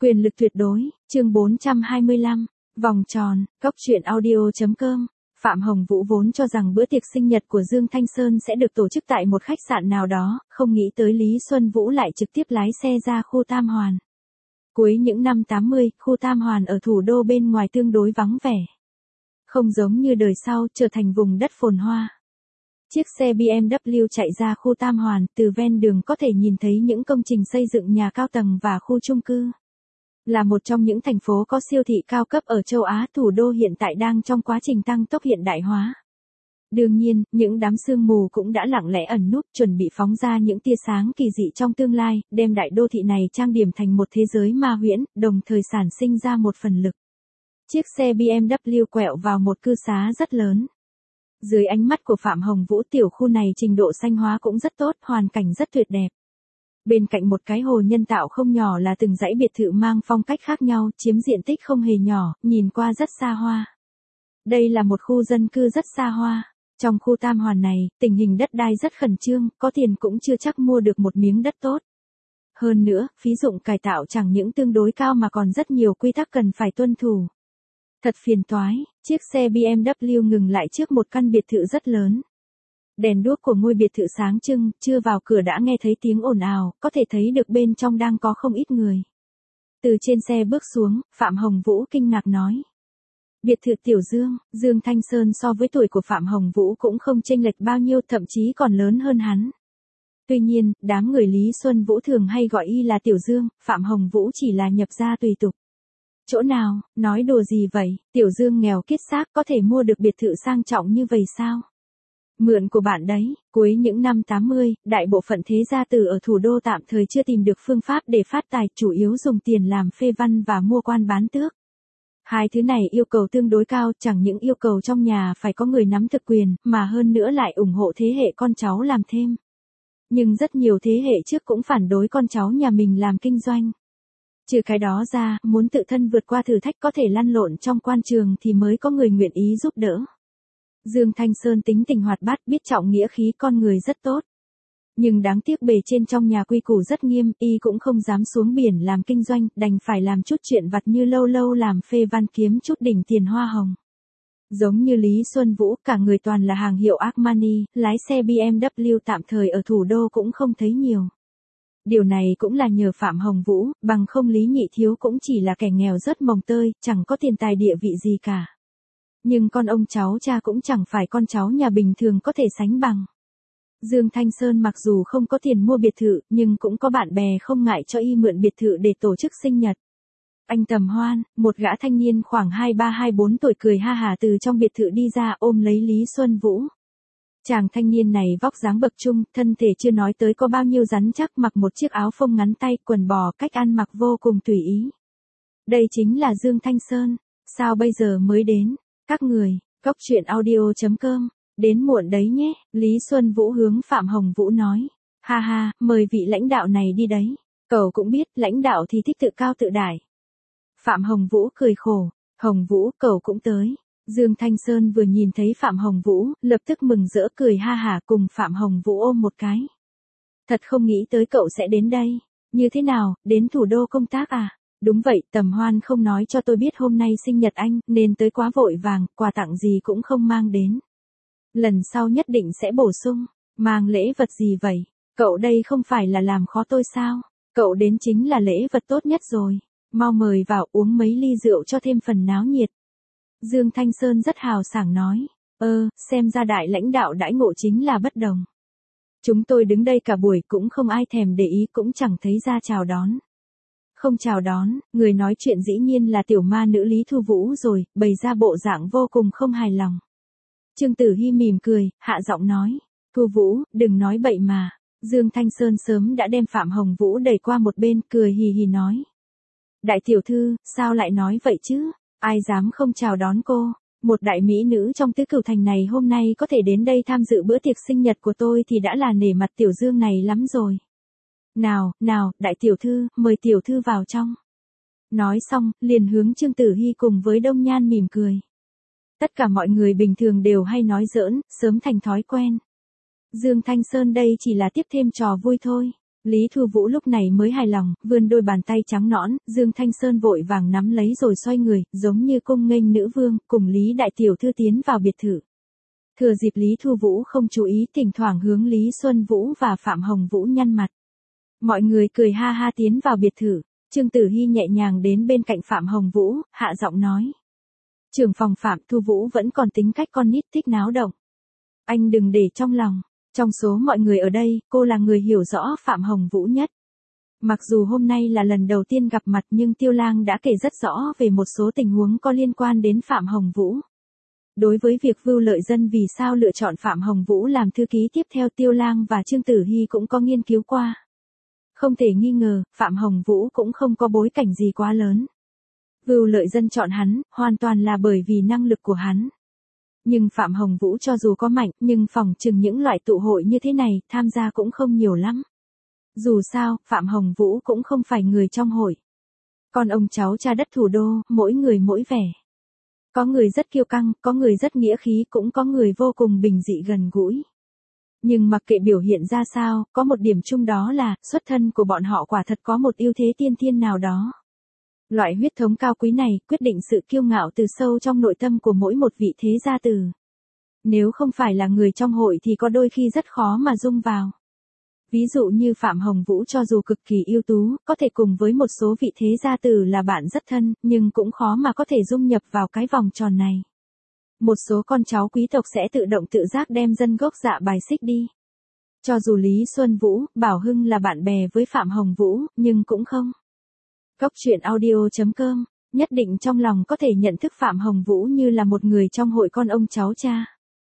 Quyền lực tuyệt đối, chương 425, vòng tròn, góc truyện audio.com. Phạm Hồng Vũ vốn cho rằng bữa tiệc sinh nhật của Dương Thanh Sơn sẽ được tổ chức tại một khách sạn nào đó, không nghĩ tới Lý Xuân Vũ lại trực tiếp lái xe ra khu Tam Hoàn. Cuối những năm 80, khu Tam Hoàn ở thủ đô bên ngoài tương đối vắng vẻ. Không giống như đời sau, trở thành vùng đất phồn hoa. Chiếc xe BMW chạy ra khu Tam Hoàn, từ ven đường có thể nhìn thấy những công trình xây dựng nhà cao tầng và khu chung cư. Là một trong những thành phố có siêu thị cao cấp ở châu Á, thủ đô hiện tại đang trong quá trình tăng tốc hiện đại hóa. Đương nhiên, những đám sương mù cũng đã lặng lẽ ẩn núp, chuẩn bị phóng ra những tia sáng kỳ dị trong tương lai, đem đại đô thị này trang điểm thành một thế giới ma huyễn, đồng thời sản sinh ra một phần lực. Chiếc xe BMW quẹo vào một cư xá rất lớn. Dưới ánh mắt của Phạm Hồng Vũ, tiểu khu này trình độ xanh hóa cũng rất tốt, hoàn cảnh rất tuyệt đẹp. Bên cạnh một cái hồ nhân tạo không nhỏ là từng dãy biệt thự mang phong cách khác nhau, chiếm diện tích không hề nhỏ, nhìn qua rất xa hoa. Đây là một khu dân cư rất xa hoa. Trong khu Tam Hoàn này, tình hình đất đai rất khẩn trương, có tiền cũng chưa chắc mua được một miếng đất tốt. Hơn nữa, phí dụng cải tạo chẳng những tương đối cao mà còn rất nhiều quy tắc cần phải tuân thủ. Thật phiền toái, chiếc xe BMW ngừng lại trước một căn biệt thự rất lớn. Đèn đuốc của ngôi biệt thự sáng trưng, chưa vào cửa đã nghe thấy tiếng ồn ào, có thể thấy được bên trong đang có không ít người. Từ trên xe bước xuống, Phạm Hồng Vũ kinh ngạc nói. Biệt thự Tiểu Dương, Dương Thanh Sơn so với tuổi của Phạm Hồng Vũ cũng không chênh lệch bao nhiêu, thậm chí còn lớn hơn hắn. Tuy nhiên, đám người Lý Xuân Vũ thường hay gọi y là Tiểu Dương, Phạm Hồng Vũ chỉ là nhập gia tùy tục. Chỗ nào, nói đùa gì vậy, Tiểu Dương nghèo kiết xác có thể mua được biệt thự sang trọng như vậy sao? Mượn của bạn đấy, cuối những năm 80, đại bộ phận thế gia tử ở thủ đô tạm thời chưa tìm được phương pháp để phát tài, chủ yếu dùng tiền làm phê văn và mua quan bán tước. Hai thứ này yêu cầu tương đối cao, chẳng những yêu cầu trong nhà phải có người nắm thực quyền, mà hơn nữa lại ủng hộ thế hệ con cháu làm thêm. Nhưng rất nhiều thế hệ trước cũng phản đối con cháu nhà mình làm kinh doanh. Trừ cái đó ra, muốn tự thân vượt qua thử thách có thể lăn lộn trong quan trường thì mới có người nguyện ý giúp đỡ. Dương Thanh Sơn tính tình hoạt bát, biết trọng nghĩa khí, con người rất tốt. Nhưng đáng tiếc bề trên trong nhà quy củ rất nghiêm, y cũng không dám xuống biển làm kinh doanh, đành phải làm chút chuyện vặt như lâu lâu làm phê văn kiếm chút đỉnh tiền hoa hồng. Giống như Lý Xuân Vũ, cả người toàn là hàng hiệu Armani, lái xe BMW tạm thời ở thủ đô cũng không thấy nhiều. Điều này cũng là nhờ Phạm Hồng Vũ, bằng không Lý Nhị Thiếu cũng chỉ là kẻ nghèo rất mồng tơi, chẳng có tiền tài địa vị gì cả. Nhưng con ông cháu cha cũng chẳng phải con cháu nhà bình thường có thể sánh bằng. Dương Thanh Sơn mặc dù không có tiền mua biệt thự, nhưng cũng có bạn bè không ngại cho y mượn biệt thự để tổ chức sinh nhật. Anh Tầm Hoan, một gã thanh niên khoảng 23-24 tuổi cười ha hả từ trong biệt thự đi ra, ôm lấy Lý Xuân Vũ. Chàng thanh niên này vóc dáng bậc trung, thân thể chưa nói tới có bao nhiêu rắn chắc, mặc một chiếc áo phông ngắn tay, quần bò, cách ăn mặc vô cùng tùy ý. Đây chính là Dương Thanh Sơn, sao bây giờ mới đến? Các người, góc truyện audio.com, đến muộn đấy nhé, Lý Xuân Vũ hướng Phạm Hồng Vũ nói. Ha ha, mời vị lãnh đạo này đi đấy. Cậu cũng biết, lãnh đạo thì thích tự cao tự đại. Phạm Hồng Vũ cười khổ. Hồng Vũ, cậu cũng tới. Dương Thanh Sơn vừa nhìn thấy Phạm Hồng Vũ, lập tức mừng rỡ cười ha hả cùng Phạm Hồng Vũ ôm một cái. Thật không nghĩ tới cậu sẽ đến đây. Như thế nào, đến thủ đô công tác à? Đúng vậy, Tầm Hoan không nói cho tôi biết hôm nay sinh nhật anh, nên tới quá vội vàng, quà tặng gì cũng không mang đến. Lần sau nhất định sẽ bổ sung. Mang lễ vật gì vậy? Cậu đây không phải là làm khó tôi sao? Cậu đến chính là lễ vật tốt nhất rồi. Mau mời vào uống mấy ly rượu cho thêm phần náo nhiệt. Dương Thanh Sơn rất hào sảng nói. Xem ra đại lãnh đạo đãi ngộ chính là bất đồng. Chúng tôi đứng đây cả buổi cũng không ai thèm để ý, cũng chẳng thấy ra chào đón. Không chào đón, người nói chuyện dĩ nhiên là tiểu ma nữ Lý Thu Vũ rồi, bày ra bộ dạng vô cùng không hài lòng. Trương Tử Hy mỉm cười, hạ giọng nói. Thu Vũ, đừng nói bậy mà. Dương Thanh Sơn sớm đã đem Phạm Hồng Vũ đẩy qua một bên, cười hì hì nói. Đại tiểu thư, sao lại nói vậy chứ? Ai dám không chào đón cô? Một đại mỹ nữ trong tứ cửu thành này hôm nay có thể đến đây tham dự bữa tiệc sinh nhật của tôi thì đã là nể mặt tiểu Dương này lắm rồi. Nào, đại tiểu thư, mời tiểu thư vào trong. Nói xong, liền hướng Trương Tử Hy cùng với Đông Nhan mỉm cười. Tất cả mọi người bình thường đều hay nói giỡn, sớm thành thói quen. Dương Thanh Sơn đây chỉ là tiếp thêm trò vui thôi. Lý Thu Vũ lúc này mới hài lòng, vươn đôi bàn tay trắng nõn, Dương Thanh Sơn vội vàng nắm lấy rồi xoay người, giống như cung nghênh nữ vương, cùng Lý đại tiểu thư tiến vào biệt thự. Thừa dịp Lý Thu Vũ không chú ý, thỉnh thoảng hướng Lý Xuân Vũ và Phạm Hồng Vũ nhăn mặt. Mọi người cười ha ha tiến vào biệt thự, Trương Tử Hy nhẹ nhàng đến bên cạnh Phạm Hồng Vũ, hạ giọng nói. Trưởng phòng Phạm, Thu Vũ vẫn còn tính cách con nít thích náo động. Anh đừng để trong lòng. Trong số mọi người ở đây, cô là người hiểu rõ Phạm Hồng Vũ nhất. Mặc dù hôm nay là lần đầu tiên gặp mặt nhưng Tiêu Lang đã kể rất rõ về một số tình huống có liên quan đến Phạm Hồng Vũ. Đối với việc Vưu Lợi Dân vì sao lựa chọn Phạm Hồng Vũ làm thư ký tiếp theo, Tiêu Lang và Trương Tử Hy cũng có nghiên cứu qua. Không thể nghi ngờ, Phạm Hồng Vũ cũng không có bối cảnh gì quá lớn. Vưu Lợi Dân chọn hắn, hoàn toàn là bởi vì năng lực của hắn. Nhưng Phạm Hồng Vũ cho dù có mạnh, nhưng phỏng chừng những loại tụ hội như thế này, tham gia cũng không nhiều lắm. Dù sao, Phạm Hồng Vũ cũng không phải người trong hội. Còn ông cháu cha đất thủ đô, mỗi người mỗi vẻ. Có người rất kiêu căng, có người rất nghĩa khí, cũng có người vô cùng bình dị gần gũi. Nhưng mặc kệ biểu hiện ra sao, có một điểm chung đó là, xuất thân của bọn họ quả thật có một ưu thế tiên thiên nào đó. Loại huyết thống cao quý này, quyết định sự kiêu ngạo từ sâu trong nội tâm của mỗi một vị thế gia tử. Nếu không phải là người trong hội thì có đôi khi rất khó mà dung vào. Ví dụ như Phạm Hồng Vũ cho dù cực kỳ ưu tú, có thể cùng với một số vị thế gia tử là bạn rất thân, nhưng cũng khó mà có thể dung nhập vào cái vòng tròn này. Một số con cháu quý tộc sẽ tự động tự giác đem dân gốc dạ bài xích đi. Cho dù Lý Xuân Vũ, Bảo Hưng là bạn bè với Phạm Hồng Vũ, nhưng cũng không. Góc truyện audio.com, nhất định trong lòng có thể nhận thức Phạm Hồng Vũ như là một người trong hội con ông cháu cha.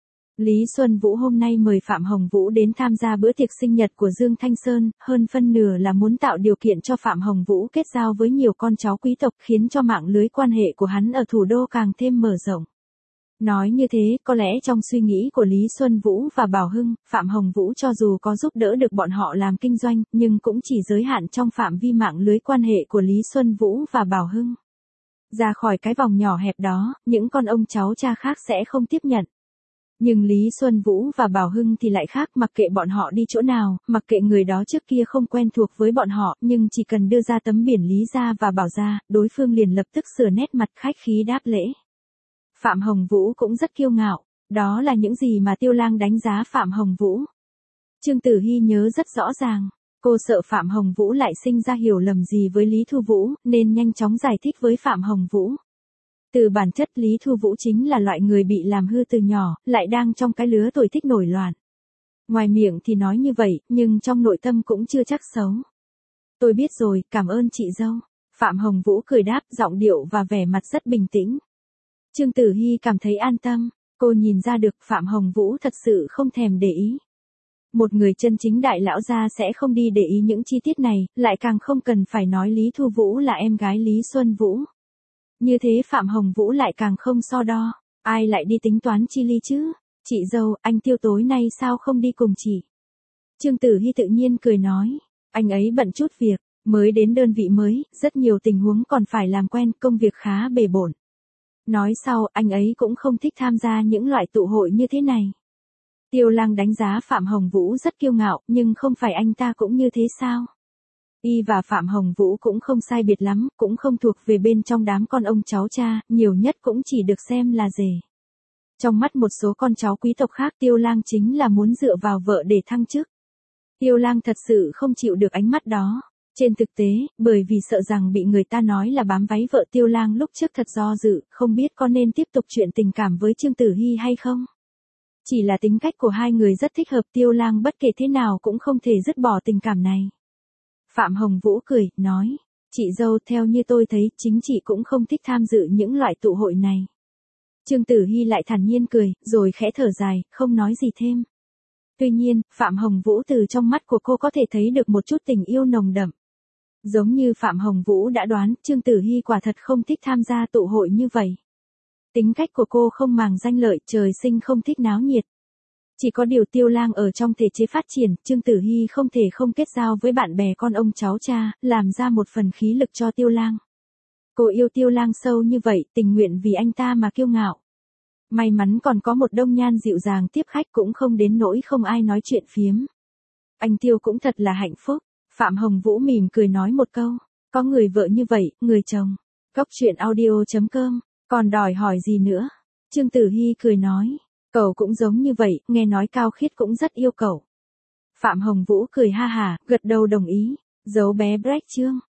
Lý Xuân Vũ hôm nay mời Phạm Hồng Vũ đến tham gia bữa tiệc sinh nhật của Dương Thanh Sơn, hơn phân nửa là muốn tạo điều kiện cho Phạm Hồng Vũ kết giao với nhiều con cháu quý tộc, khiến cho mạng lưới quan hệ của hắn ở thủ đô càng thêm mở rộng. Nói như thế, có lẽ trong suy nghĩ của Lý Xuân Vũ và Bảo Hưng, Phạm Hồng Vũ cho dù có giúp đỡ được bọn họ làm kinh doanh, nhưng cũng chỉ giới hạn trong phạm vi mạng lưới quan hệ của Lý Xuân Vũ và Bảo Hưng. Ra khỏi cái vòng nhỏ hẹp đó, những con ông cháu cha khác sẽ không tiếp nhận. Nhưng Lý Xuân Vũ và Bảo Hưng thì lại khác, mặc kệ bọn họ đi chỗ nào, mặc kệ người đó trước kia không quen thuộc với bọn họ, nhưng chỉ cần đưa ra tấm biển Lý gia và Bảo gia, đối phương liền lập tức sửa nét mặt khách khí đáp lễ. Phạm Hồng Vũ cũng rất kiêu ngạo, đó là những gì mà Tiêu Lang đánh giá Phạm Hồng Vũ. Trương Tử Hy nhớ rất rõ ràng, cô sợ Phạm Hồng Vũ lại sinh ra hiểu lầm gì với Lý Thu Vũ, nên nhanh chóng giải thích với Phạm Hồng Vũ. Từ bản chất Lý Thu Vũ chính là loại người bị làm hư từ nhỏ, lại đang trong cái lứa tuổi thích nổi loạn. Ngoài miệng thì nói như vậy, nhưng trong nội tâm cũng chưa chắc xấu. Tôi biết rồi, cảm ơn chị dâu. Phạm Hồng Vũ cười đáp, giọng điệu và vẻ mặt rất bình tĩnh. Trương Tử Hy cảm thấy an tâm, cô nhìn ra được Phạm Hồng Vũ thật sự không thèm để ý. Một người chân chính đại lão gia sẽ không đi để ý những chi tiết này, lại càng không cần phải nói Lý Thu Vũ là em gái Lý Xuân Vũ. Như thế Phạm Hồng Vũ lại càng không so đo, ai lại đi tính toán chi ly chứ? Chị dâu, anh Tiêu tối nay sao không đi cùng chị? Trương Tử Hy tự nhiên cười nói, anh ấy bận chút việc, mới đến đơn vị mới, rất nhiều tình huống còn phải làm quen, công việc khá bề bộn. Nói sau, anh ấy cũng không thích tham gia những loại tụ hội như thế này. Tiêu Lang đánh giá Phạm Hồng Vũ rất kiêu ngạo, nhưng không phải anh ta cũng như thế sao? Y và Phạm Hồng Vũ cũng không sai biệt lắm, cũng không thuộc về bên trong đám con ông cháu cha, nhiều nhất cũng chỉ được xem là rể. Trong mắt một số con cháu quý tộc khác, Tiêu Lang chính là muốn dựa vào vợ để thăng chức. Tiêu Lang thật sự không chịu được ánh mắt đó. Trên thực tế, bởi vì sợ rằng bị người ta nói là bám váy vợ, Tiêu Lang lúc trước thật do dự, không biết có nên tiếp tục chuyện tình cảm với Trương Tử Hy hay không. Chỉ là tính cách của hai người rất thích hợp, Tiêu Lang bất kể thế nào cũng không thể dứt bỏ tình cảm này. Phạm Hồng Vũ cười, nói, chị dâu, theo như tôi thấy, chính chị cũng không thích tham dự những loại tụ hội này. Trương Tử Hy lại thản nhiên cười, rồi khẽ thở dài, không nói gì thêm. Tuy nhiên, Phạm Hồng Vũ từ trong mắt của cô có thể thấy được một chút tình yêu nồng đậm. Giống như Phạm Hồng Vũ đã đoán, Trương Tử Hy quả thật không thích tham gia tụ hội như vậy. Tính cách của cô không màng danh lợi, trời sinh không thích náo nhiệt. Chỉ có điều Tiêu Lang ở trong thể chế phát triển, Trương Tử Hy không thể không kết giao với bạn bè con ông cháu cha, làm ra một phần khí lực cho Tiêu Lang. Cô yêu Tiêu Lang sâu như vậy, tình nguyện vì anh ta mà kiêu ngạo. May mắn còn có một đông nhan dịu dàng tiếp khách, cũng không đến nỗi không ai nói chuyện phiếm. Anh Tiêu cũng thật là hạnh phúc. Phạm Hồng Vũ mỉm cười nói một câu, có người vợ như vậy, người chồng. Cốc truyện audio.com, còn đòi hỏi gì nữa? Trương Tử Hy cười nói, cậu cũng giống như vậy, nghe nói Cao Khiết cũng rất yêu cậu. Phạm Hồng Vũ cười ha hả, gật đầu đồng ý, giấu bé Brecht Trương.